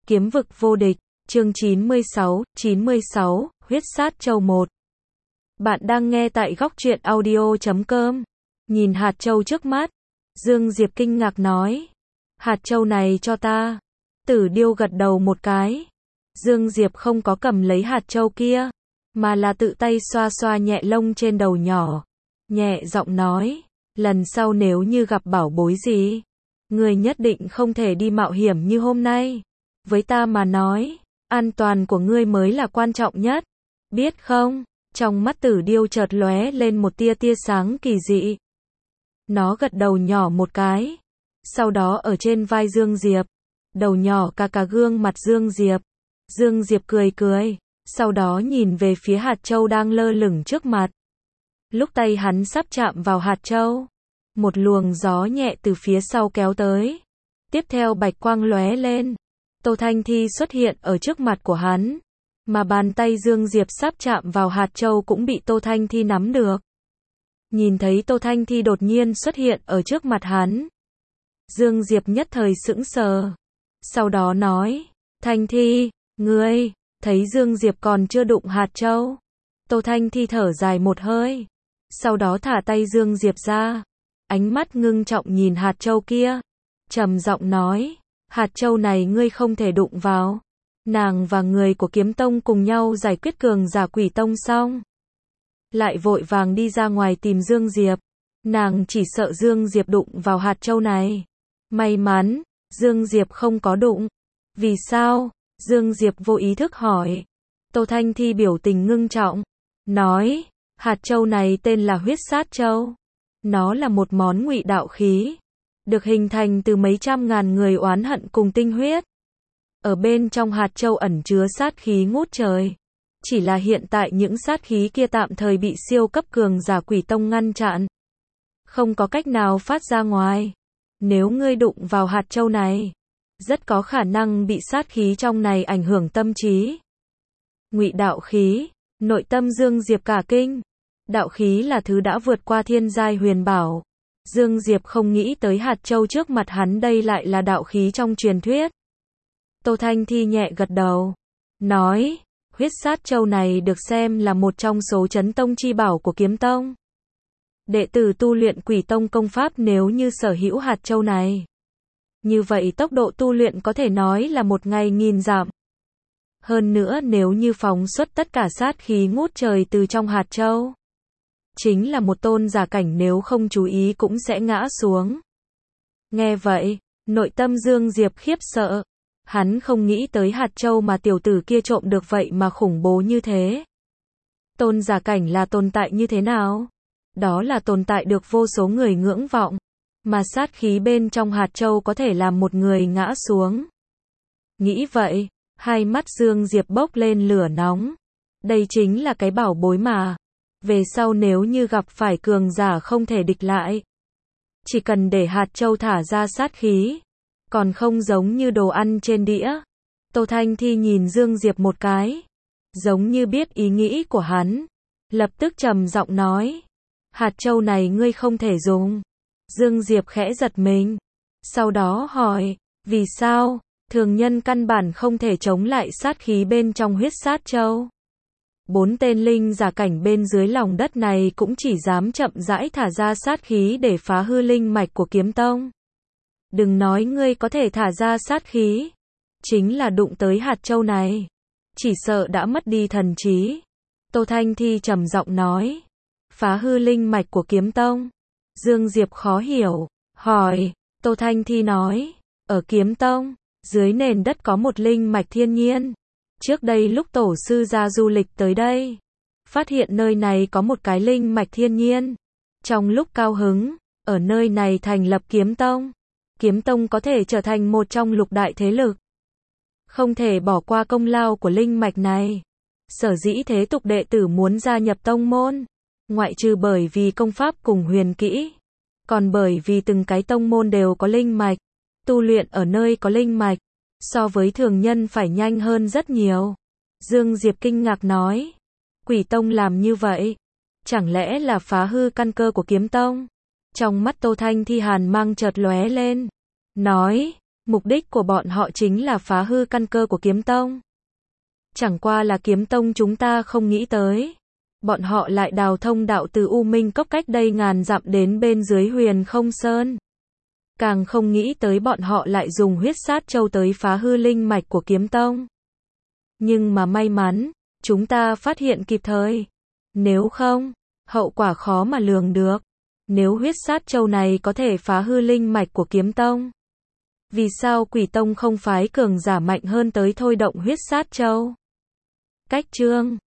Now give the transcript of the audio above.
Kiếm vực vô địch, chương 96, huyết sát châu 1. Bạn đang nghe tại góc truyện audio.com. Nhìn hạt châu trước mắt, Dương Diệp kinh ngạc nói. Hạt châu này cho ta. Tử Điêu gật đầu một cái. Dương Diệp không có cầm lấy hạt châu kia, mà là tự tay xoa xoa nhẹ lông trên đầu nhỏ. Nhẹ giọng nói, lần sau nếu như gặp bảo bối gì, người nhất định không thể đi mạo hiểm như hôm nay. Với ta mà nói, an toàn của ngươi mới là quan trọng nhất. Biết không? Trong mắt Tử Điêu chợt lóe lên một tia sáng kỳ dị. Nó gật đầu nhỏ một cái. Sau đó ở trên vai Dương Diệp, đầu nhỏ cà gương mặt Dương Diệp. Dương Diệp cười cười, sau đó nhìn về phía hạt châu đang lơ lửng trước mặt. Lúc tay hắn sắp chạm vào hạt châu, một luồng gió nhẹ từ phía sau kéo tới. Tiếp theo bạch quang lóe lên. Tô Thanh Thi xuất hiện ở trước mặt của hắn, mà bàn tay Dương Diệp sắp chạm vào hạt châu cũng bị Tô Thanh Thi nắm được. Nhìn thấy Tô Thanh Thi đột nhiên xuất hiện ở trước mặt hắn, Dương Diệp nhất thời sững sờ. Sau đó nói, Thanh Thi, ngươi, thấy Dương Diệp còn chưa đụng hạt châu. Tô Thanh Thi thở dài một hơi, sau đó thả tay Dương Diệp ra, ánh mắt ngưng trọng nhìn hạt châu kia, trầm giọng nói, hạt châu này ngươi không thể đụng vào. Nàng và người của Kiếm Tông cùng nhau giải quyết cường giả Quỷ Tông xong, lại vội vàng đi ra ngoài tìm Dương Diệp. Nàng chỉ sợ Dương Diệp đụng vào hạt châu này. May mắn, Dương Diệp không có đụng. Vì sao? Dương Diệp vô ý thức hỏi. Tô Thanh Thi biểu tình ngưng trọng, nói, hạt châu này tên là huyết sát châu. Nó là một món ngụy đạo khí, được hình thành từ mấy trăm ngàn người oán hận cùng tinh huyết. Ở bên trong hạt châu ẩn chứa sát khí ngút trời. Chỉ là hiện tại những sát khí kia tạm thời bị siêu cấp cường giả Quỷ Tông ngăn chặn, không có cách nào phát ra ngoài. Nếu ngươi đụng vào hạt châu này, rất có khả năng bị sát khí trong này ảnh hưởng tâm trí. Ngụy đạo khí, nội tâm Dương Diệp cả kinh. Đạo khí là thứ đã vượt qua thiên giai huyền bảo. Dương Diệp không nghĩ tới hạt châu trước mặt hắn đây lại là đạo khí trong truyền thuyết. Tô Thanh Thi nhẹ gật đầu, nói, huyết sát châu này được xem là một trong số chấn tông chi bảo của Kiếm Tông. Đệ tử tu luyện Quỷ Tông công pháp nếu như sở hữu hạt châu này, như vậy tốc độ tu luyện có thể nói là một ngày nghìn dặm. Hơn nữa nếu như phóng xuất tất cả sát khí ngút trời từ trong hạt châu, chính là một tôn giả cảnh nếu không chú ý cũng sẽ ngã xuống. Nghe vậy, nội tâm Dương Diệp khiếp sợ. Hắn không nghĩ tới hạt châu mà tiểu tử kia trộm được vậy mà khủng bố như thế. Tôn giả cảnh là tồn tại như thế nào? Đó là tồn tại được vô số người ngưỡng vọng, mà sát khí bên trong hạt châu có thể làm một người ngã xuống. Nghĩ vậy, hai mắt Dương Diệp bốc lên lửa nóng. Đây chính là cái bảo bối mà. Về sau nếu như gặp phải cường giả không thể địch lại, chỉ cần để hạt châu thả ra sát khí, còn không giống như đồ ăn trên đĩa. Tô Thanh Thi nhìn Dương Diệp một cái, giống như biết ý nghĩ của hắn, lập tức trầm giọng nói, hạt châu này ngươi không thể dùng. Dương Diệp khẽ giật mình, sau đó hỏi, vì sao? Thường nhân căn bản không thể chống lại sát khí bên trong huyết sát châu. 4 tên linh giả cảnh bên dưới lòng đất này cũng chỉ dám chậm rãi thả ra sát khí để phá hư linh mạch của Kiếm Tông. Đừng nói ngươi có thể thả ra sát khí, chính là đụng tới hạt châu này, chỉ sợ đã mất đi thần trí. Tô Thanh Thi trầm giọng nói, phá hư linh mạch của Kiếm Tông. Dương Diệp khó hiểu, hỏi. Tô Thanh Thi nói, ở Kiếm Tông, dưới nền đất có một linh mạch thiên nhiên. Trước đây lúc tổ sư ra du lịch tới đây, phát hiện nơi này có một cái linh mạch thiên nhiên. Trong lúc cao hứng, ở nơi này thành lập Kiếm Tông. Kiếm Tông có thể trở thành một trong lục đại thế lực. Không thể bỏ qua công lao của linh mạch này. Sở dĩ thế tục đệ tử muốn gia nhập tông môn, ngoại trừ bởi vì công pháp cùng huyền kỹ, còn bởi vì từng cái tông môn đều có linh mạch. Tu luyện ở nơi có linh mạch, so với thường nhân phải nhanh hơn rất nhiều. Dương Diệp kinh ngạc nói, Quỷ Tông làm như vậy, chẳng lẽ là phá hư căn cơ của Kiếm Tông? Trong mắt Tô Thanh Thi hàn mang chợt lóe lên, nói, Mục đích của bọn họ chính là phá hư căn cơ của kiếm tông. Chẳng qua là kiếm tông chúng ta không nghĩ tới. Bọn họ lại đào thông đạo từ U Minh Cốc cách đây ngàn dặm đến bên dưới Huyền Không Sơn. Càng không nghĩ tới bọn họ lại dùng huyết sát châu tới phá hư linh mạch của kiếm tông. Nhưng mà may mắn, chúng ta phát hiện kịp thời. Nếu không, hậu quả khó mà lường được. Nếu huyết sát châu này có thể phá hư linh mạch của kiếm tông, vì sao Quỷ Tông không phái cường giả mạnh hơn tới thôi động huyết sát châu? Cách chương